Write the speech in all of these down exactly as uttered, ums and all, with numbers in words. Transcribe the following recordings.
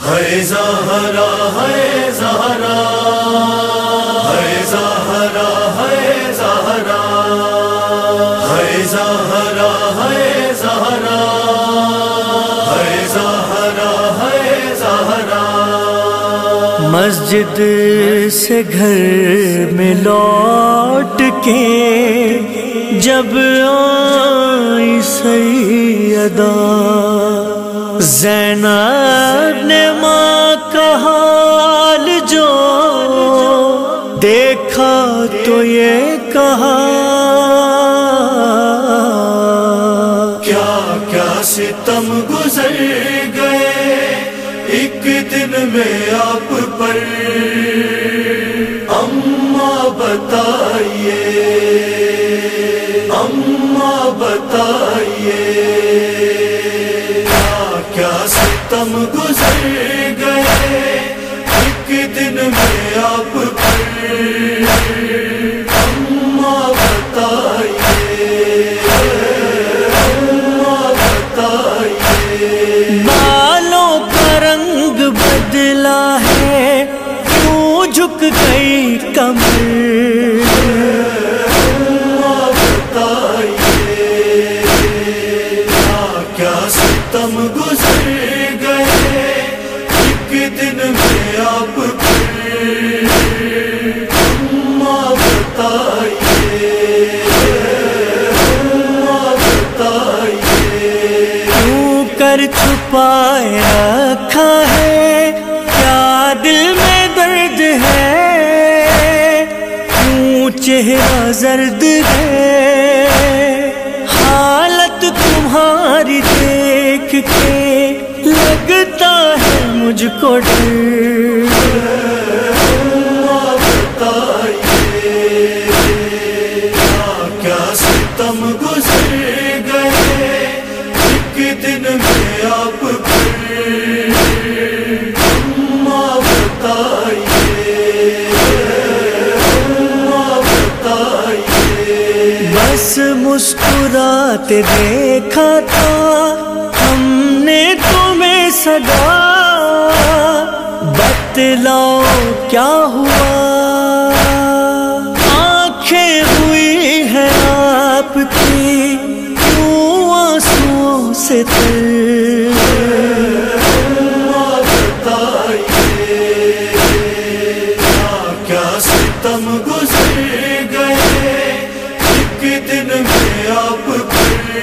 ہے زہرا ہے زہرا ہے زہرا ہے زہرا ہے زہرا ہے زہرا ہے زہرا ہے زہرا مسجد سے گھر میں لوٹ کے جب آئی سیدہ زینب نے ماں کا حال جو دیکھا تو یہ کہا کیا کیا ستم گزر گئے ایک دن میں آپ پر، اماں بتائیے اماں بتائیے کیا ستم گزر گئے ایک دن میں آپ پر، اماں بتائیے اماں بتائیے بالوں کا رنگ بدلا ہے کیوں جھک گئی کمر، اماں بتائیے کیا ستم گزر گئے ایک دن میں آپ پر، اماں بتائیے اماں بتائیے کیوں کر چھپائے رکھا ہے، کیا دل میں درد ہے، کیوں چہرہ زرد ہے، حالت تمہاری دیکھ کے لگتا ہے مجھ کو ڈر، اماں بتائیے کیا ستم گزر گئے ایک دن میں آپ پر، اماں بتائیے اماں بتائیے بس مسکراتے دیکھا تھا ہم نے تمہیں صدا، بتلاؤ کیا ہوا، آنکھیں ہوئی ہیں آپ کی کیوں آنسوؤں سے تر، اماں بتائیے کیا ستم گزر گئے ایک دن میں آپ پر،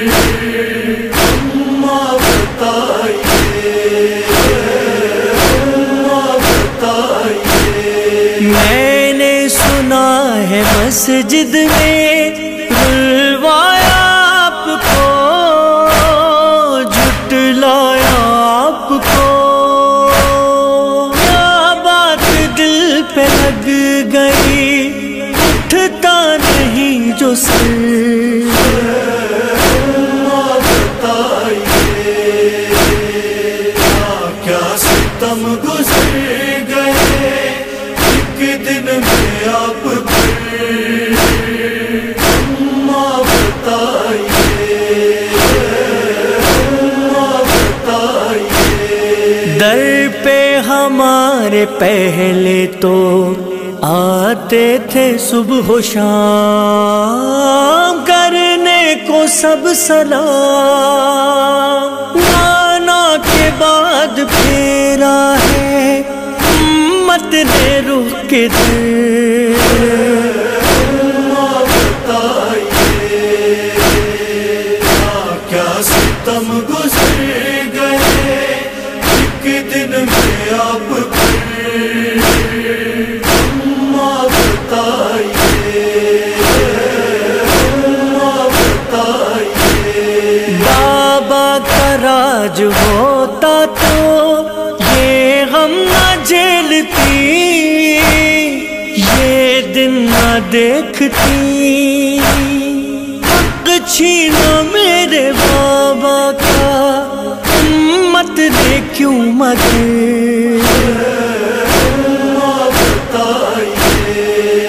اماں بتائیے اماں بتائیے میں نے سنا ہے مسجد میں رلوایا آپ کو، جھٹلایا آپ کو، کیا بات دل پہ لگ گئی اٹھتا نہیں جو سر، اماں بتائیے کیا ستم گزر گئے ایک دن میں آپ پر، اماں بتائیے اماں بتائیے در پہ ہمارے پہلے تو آتے تھے صبح و شام کرنے کو سب سلام، نانا کے بعد پھیرا ہے امت نے رخ کے در، اماں بتائیے کیا ستم گزر گئے ایک دن میں آپ پر، اماں بتائیے اماں بتائیے بابا کا راج ہوتا تو یہ غم نہ جھیلتی، یہ دن نہ دیکھتی، حق چھینا میرے بابا کا امت نے کیوں مگر، اماں بتائیے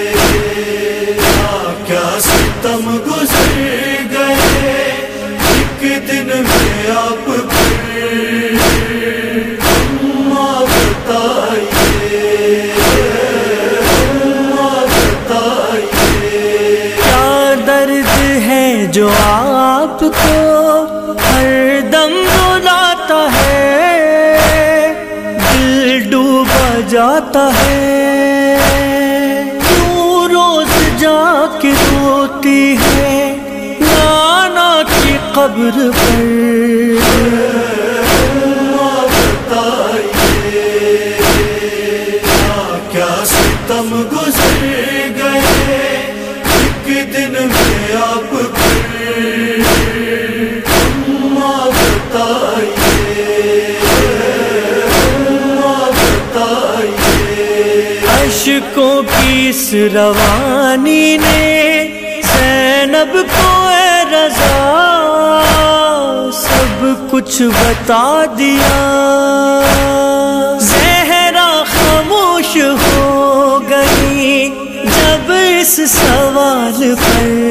کیا ستم گزر گئے ایک دن میں آپ پر، جو آپ کو ہر دم رلاتا ہے، دل ڈوبا جاتا ہے، کیوں روز جا کے روتی ہے نانا کی قبر پر۔ کیا ستم گزر گئے ایک دن میں آپ پر، ماں بتائیے ماں بتائیے۔ اشکوں کی اس روانی نے زینب کو اے رضا سب کچھ بتا دیا، زہرا خاموش ہو گئی جب اس سوال پر۔